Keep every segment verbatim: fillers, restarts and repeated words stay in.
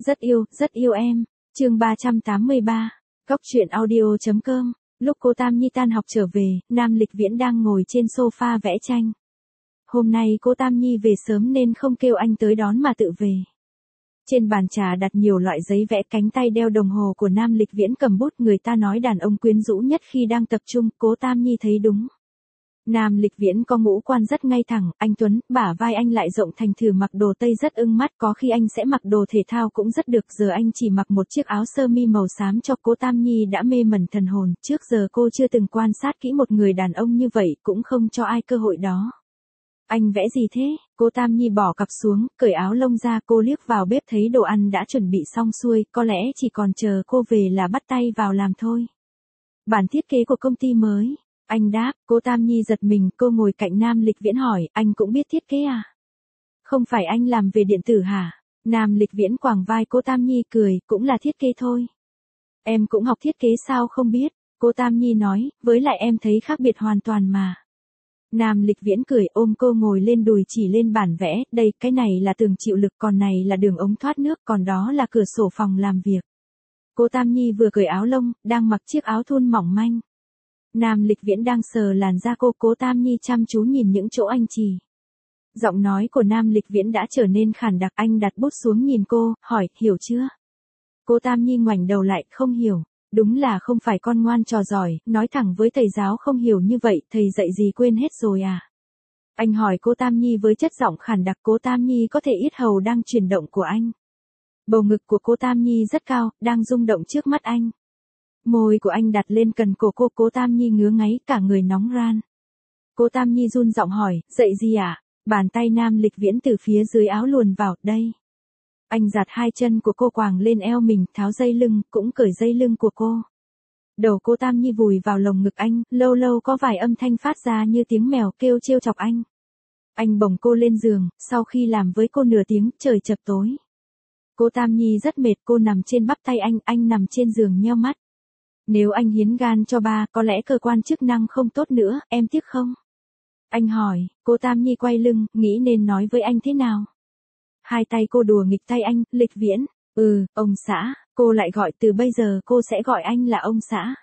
Rất yêu, rất yêu em. Chương ba trăm tám mươi ba. Cóc truyện audio chấm com. Lúc cô Tam Nhi tan học trở về, Nam Lịch Viễn đang ngồi trên sofa vẽ tranh. Hôm nay cô Tam Nhi về sớm nên không kêu anh tới đón mà tự về. Trên bàn trà đặt nhiều loại giấy vẽ, cánh tay đeo đồng hồ của Nam Lịch Viễn cầm bút. Người ta nói đàn ông quyến rũ nhất khi đang tập trung, cố Tam Nhi thấy đúng. Nam Lịch Viễn có ngũ quan rất ngay thẳng, anh tuấn, bả vai anh lại rộng thành thử mặc đồ tây rất ưng mắt, có khi anh sẽ mặc đồ thể thao cũng rất được. Giờ anh chỉ mặc một chiếc áo sơ mi màu xám cho cố Tam Nhi đã mê mẩn thần hồn. Trước giờ cô chưa từng quan sát kỹ một người đàn ông như vậy, cũng không cho ai cơ hội đó. Anh vẽ gì thế? Cô Tam Nhi bỏ cặp xuống, cởi áo lông ra. Cô liếc vào bếp thấy đồ ăn đã chuẩn bị xong xuôi, có lẽ chỉ còn chờ cô về là bắt tay vào làm thôi. Bản thiết kế của công ty mới. Anh đáp. Cô Tam Nhi giật mình, cô ngồi cạnh Nam Lịch Viễn hỏi, anh cũng biết thiết kế à? Không phải anh làm về điện tử hả? Nam Lịch Viễn quàng vai cô Tam Nhi cười, cũng là thiết kế thôi. Em cũng học thiết kế sao không biết? Cô Tam Nhi nói, với lại em thấy khác biệt hoàn toàn mà. Nam Lịch Viễn cười, ôm cô ngồi lên đùi chỉ lên bản vẽ, đây, cái này là tường chịu lực, còn này là đường ống thoát nước, còn đó là cửa sổ phòng làm việc. Cô Tam Nhi vừa cởi áo lông, đang mặc chiếc áo thun mỏng manh. Nam Lịch Viễn đang sờ làn da cô, cố Tam Nhi chăm chú nhìn những chỗ anh chỉ. Giọng nói của Nam Lịch Viễn đã trở nên khàn đặc, anh đặt bút xuống nhìn cô, hỏi, hiểu chưa? Cô Tam Nhi ngoảnh đầu lại, không hiểu. Đúng là không phải con ngoan trò giỏi, nói thẳng với thầy giáo không hiểu như vậy, thầy dạy gì quên hết rồi à? Anh hỏi cô Tam Nhi với chất giọng khàn đặc. Cố Tam Nhi có thể yết hầu đang chuyển động của anh. Bầu ngực của cô Tam Nhi rất cao, đang rung động trước mắt anh. Môi của anh đặt lên cần cổ cô, cố Tam Nhi ngứa ngáy, cả người nóng ran. Cô Tam Nhi run giọng hỏi, dạy gì ạ? À? Bàn tay Nam Lịch Viễn từ phía dưới áo luồn vào, đây. Anh giặt hai chân của cô quàng lên eo mình, tháo dây lưng, cũng cởi dây lưng của cô. Đầu cô Tam Nhi vùi vào lồng ngực anh, lâu lâu có vài âm thanh phát ra như tiếng mèo kêu trêu chọc anh. Anh bồng cô lên giường, sau khi làm với cô nửa tiếng, trời chập tối. Cô Tam Nhi rất mệt, cô nằm trên bắp tay anh, anh nằm trên giường nheo mắt. Nếu anh hiến gan cho ba, có lẽ cơ quan chức năng không tốt nữa, em tiếc không? Anh hỏi. Cô Tam Nhi quay lưng, nghĩ nên nói với anh thế nào? Hai tay cô đùa nghịch tay anh, Lịch Viễn. Ừ, ông xã. Cô lại gọi, từ bây giờ cô sẽ gọi anh là ông xã.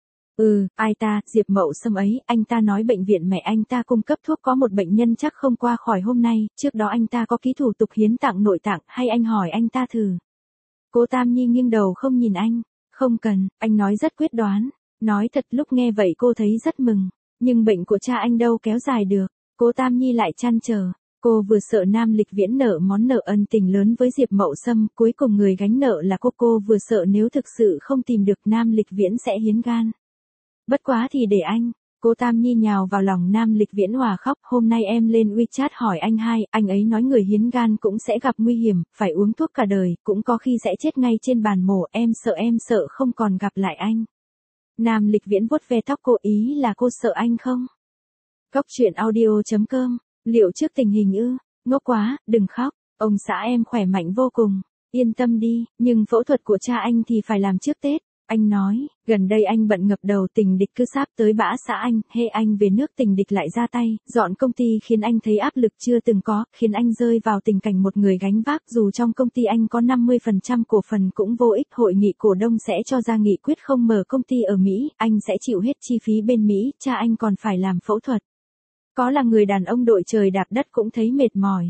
Ừ, ai ta? Diệp Mậu Sâm ấy, anh ta nói bệnh viện mẹ anh ta cung cấp thuốc có một bệnh nhân chắc không qua khỏi hôm nay, trước đó anh ta có ký thủ tục hiến tặng nội tạng, hay anh hỏi anh ta thử. Cô Tam Nhi nghiêng đầu không nhìn anh. Không cần, anh nói rất quyết đoán. Nói thật, lúc nghe vậy cô thấy rất mừng. Nhưng bệnh của cha anh đâu kéo dài được. Cô Tam Nhi lại trăn trở. Cô vừa sợ Nam Lịch Viễn nợ món nợ ân tình lớn với Diệp Mậu Sâm, cuối cùng người gánh nợ là cô. Cô vừa sợ nếu thực sự không tìm được Nam Lịch Viễn sẽ hiến gan. Bất quá thì để anh. Cô Tam Nhi nhào vào lòng Nam Lịch Viễn hòa khóc, hôm nay em lên WeChat hỏi anh hai, anh ấy nói người hiến gan cũng sẽ gặp nguy hiểm, phải uống thuốc cả đời, cũng có khi sẽ chết ngay trên bàn mổ, em sợ em sợ không còn gặp lại anh. Nam Lịch Viễn vuốt ve tóc cô, ý là cô sợ anh không? Cóc truyện audio chấm com. Liệu trước tình hình ư? Ngốc quá, đừng khóc, ông xã em khỏe mạnh vô cùng, yên tâm đi, nhưng phẫu thuật của cha anh thì phải làm trước Tết. Anh nói, gần đây anh bận ngập đầu, tình địch cứ sáp tới bã xã anh, hễ anh về nước tình địch lại ra tay, dọn công ty khiến anh thấy áp lực chưa từng có, khiến anh rơi vào tình cảnh một người gánh vác, dù trong công ty anh có năm mươi phần trăm cổ phần cũng vô ích, hội nghị cổ đông sẽ cho ra nghị quyết không mở công ty ở Mỹ, anh sẽ chịu hết chi phí bên Mỹ, cha anh còn phải làm phẫu thuật. Có là người đàn ông đội trời đạp đất cũng thấy mệt mỏi.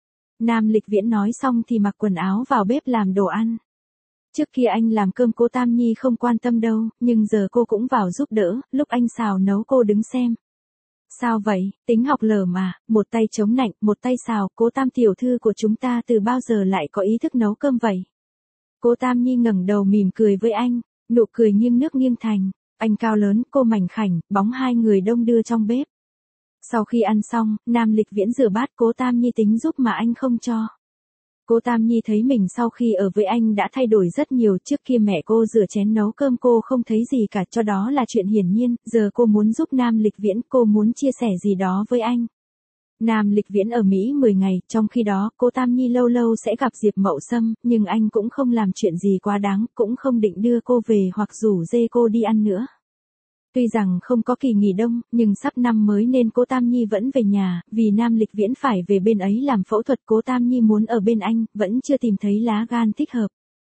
Nam Lịch Viễn nói xong thì mặc quần áo vào bếp làm đồ ăn. Trước kia anh làm cơm cô Tam Nhi không quan tâm đâu, nhưng giờ cô cũng vào giúp đỡ, lúc anh xào nấu cô đứng xem. Sao vậy, tính học lờ mà, một tay chống nạnh, một tay xào, cô Tam tiểu thư của chúng ta từ bao giờ lại có ý thức nấu cơm vậy? Cô Tam Nhi ngẩng đầu mỉm cười với anh, nụ cười nghiêng nước nghiêng thành, anh cao lớn, cô mảnh khảnh, bóng hai người đông đưa trong bếp. Sau khi ăn xong, Nam Lịch Viễn rửa bát, cố Tam Nhi tính giúp mà anh không cho. Cô Tam Nhi thấy mình sau khi ở với anh đã thay đổi rất nhiều, trước kia mẹ cô rửa chén nấu cơm cô không thấy gì cả, cho đó là chuyện hiển nhiên, giờ cô muốn giúp Nam Lịch Viễn, cô muốn chia sẻ gì đó với anh. Nam Lịch Viễn ở Mỹ mười ngày, trong khi đó, cô Tam Nhi lâu lâu sẽ gặp Diệp Mậu Sâm, nhưng anh cũng không làm chuyện gì quá đáng, cũng không định đưa cô về hoặc rủ dê cô đi ăn nữa. Tuy rằng không có kỳ nghỉ đông, nhưng sắp năm mới nên cô Tam Nhi vẫn về nhà, vì Nam Lịch Viễn phải về bên ấy làm phẫu thuật, cô Tam Nhi muốn ở bên anh, vẫn chưa tìm thấy lá gan thích hợp.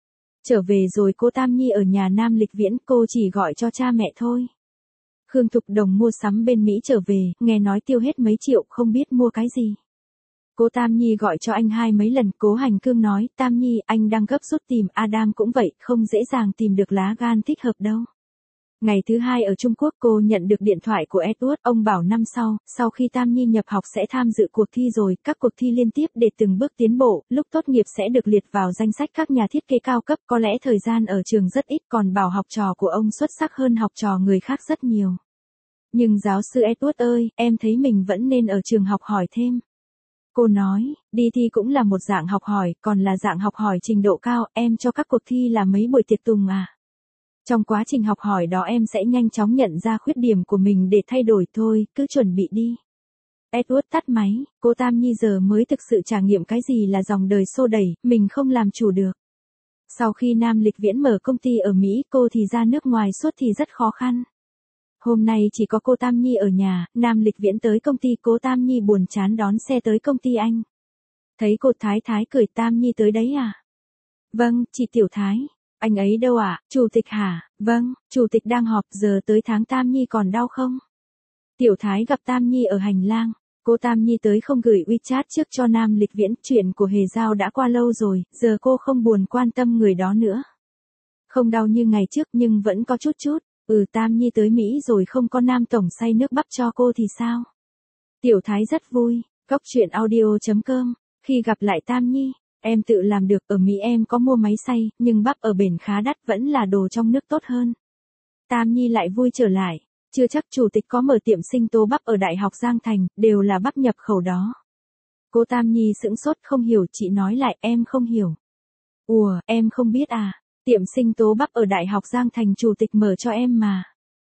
Trở về rồi cô Tam Nhi ở nhà Nam Lịch Viễn, cô chỉ gọi cho cha mẹ thôi. Khương Thục Đồng mua sắm bên Mỹ trở về, nghe nói tiêu hết mấy triệu, không biết mua cái gì. Cô Tam Nhi gọi cho anh hai mấy lần, Cố Hành Cương nói, Tam Nhi, anh đang gấp rút tìm Adam cũng vậy, không dễ dàng tìm được lá gan thích hợp đâu. Ngày thứ hai ở Trung Quốc cô nhận được điện thoại của Edward, ông bảo năm sau, sau khi Tam Nhi nhập học sẽ tham dự cuộc thi rồi, các cuộc thi liên tiếp để từng bước tiến bộ, lúc tốt nghiệp sẽ được liệt vào danh sách các nhà thiết kế cao cấp, có lẽ thời gian ở trường rất ít, còn bảo học trò của ông xuất sắc hơn học trò người khác rất nhiều. Nhưng giáo sư Edward ơi, em thấy mình vẫn nên ở trường học hỏi thêm. Cô nói, đi thi cũng là một dạng học hỏi, còn là dạng học hỏi trình độ cao, em cho các cuộc thi là mấy buổi tiệc tùng à. Trong quá trình học hỏi đó em sẽ nhanh chóng nhận ra khuyết điểm của mình để thay đổi thôi, cứ chuẩn bị đi. Edward tắt máy, cô Tam Nhi giờ mới thực sự trải nghiệm cái gì là dòng đời xô đẩy, mình không làm chủ được. Sau khi Nam Lịch Viễn mở công ty ở Mỹ, cô thì ra nước ngoài suốt thì rất khó khăn. Hôm nay chỉ có cô Tam Nhi ở nhà, Nam Lịch Viễn tới công ty, cô Tam Nhi buồn chán đón xe tới công ty anh. Thấy cô Thái Thái cười, Tam Nhi tới đấy à? Vâng, chị Tiểu Thái. Anh ấy đâu ạ? À? Chủ tịch hả? Vâng, chủ tịch đang họp, giờ tới tháng Tam Nhi còn đau không? Tiểu Thái gặp Tam Nhi ở hành lang. Cô Tam Nhi tới không gửi WeChat trước cho Nam Lịch Viễn, chuyện của Hề Giao đã qua lâu rồi, giờ cô không buồn quan tâm người đó nữa. Không đau như ngày trước nhưng vẫn có chút chút. Ừ, Tam Nhi tới Mỹ rồi không có Nam Tổng xay nước bắp cho cô thì sao? Tiểu Thái rất vui. Cóc truyện audio chấm com. Khi gặp lại Tam Nhi, em tự làm được, ở Mỹ em có mua máy xay, nhưng bắp ở bển khá đắt, vẫn là đồ trong nước tốt hơn. Tam Nhi lại vui trở lại. Chưa chắc chủ tịch có mở tiệm sinh tố bắp ở Đại học Giang Thành, đều là bắp nhập khẩu đó. Cô Tam Nhi sững sốt không hiểu, chị nói lại, em không hiểu. Ủa, em không biết à? Tiệm sinh tố bắp ở Đại học Giang Thành chủ tịch mở cho em mà.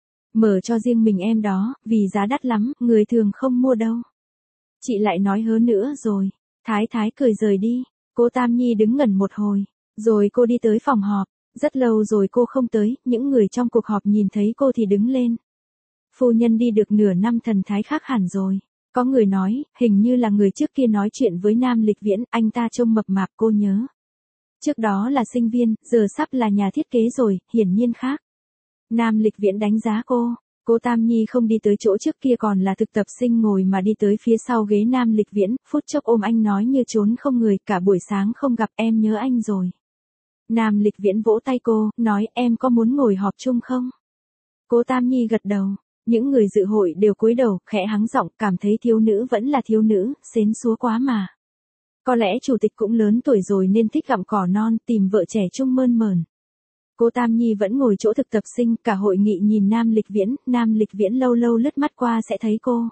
Mở cho riêng mình em đó, vì giá đắt lắm, người thường không mua đâu. Chị lại nói hớ nữa rồi. Thái Thái cười rời đi. Cô Tam Nhi đứng ngẩn một hồi. Rồi cô đi tới phòng họp. Rất lâu rồi cô không tới, những người trong cuộc họp nhìn thấy cô thì đứng lên. Phu nhân đi được nửa năm thần thái khác hẳn rồi. Có người nói, hình như là người trước kia nói chuyện với Nam Lịch Viễn, anh ta trông mập mạp, cô nhớ. Trước đó là sinh viên, giờ sắp là nhà thiết kế rồi, hiển nhiên khác. Nam Lịch Viễn đánh giá cô. Cô Tam Nhi không đi tới chỗ trước kia còn là thực tập sinh ngồi mà đi tới phía sau ghế Nam Lịch Viễn, phút chốc ôm anh nói như trốn không người, cả buổi sáng không gặp em nhớ anh rồi. Nam Lịch Viễn vỗ tay cô, nói em có muốn ngồi họp chung không? Cô Tam Nhi gật đầu. Những người dự hội đều cúi đầu, khẽ hắng giọng, cảm thấy thiếu nữ vẫn là thiếu nữ, xến xúa quá mà. Có lẽ chủ tịch cũng lớn tuổi rồi nên thích gặm cỏ non, tìm vợ trẻ trung mơn mởn. Cô Tam Nhi vẫn ngồi chỗ thực tập sinh, cả hội nghị nhìn Nam Lịch Viễn, Nam Lịch Viễn lâu lâu lướt mắt qua sẽ thấy cô.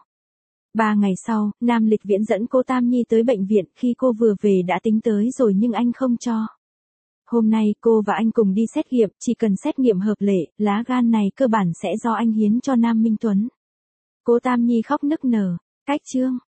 Ba ngày sau, Nam Lịch Viễn dẫn cô Tam Nhi tới bệnh viện, khi cô vừa về đã tính tới rồi nhưng anh không cho. Hôm nay cô và anh cùng đi xét nghiệm, chỉ cần xét nghiệm hợp lệ, lá gan này cơ bản sẽ do anh hiến cho Nam Minh Tuấn. Cô Tam Nhi khóc nức nở. Cách chương.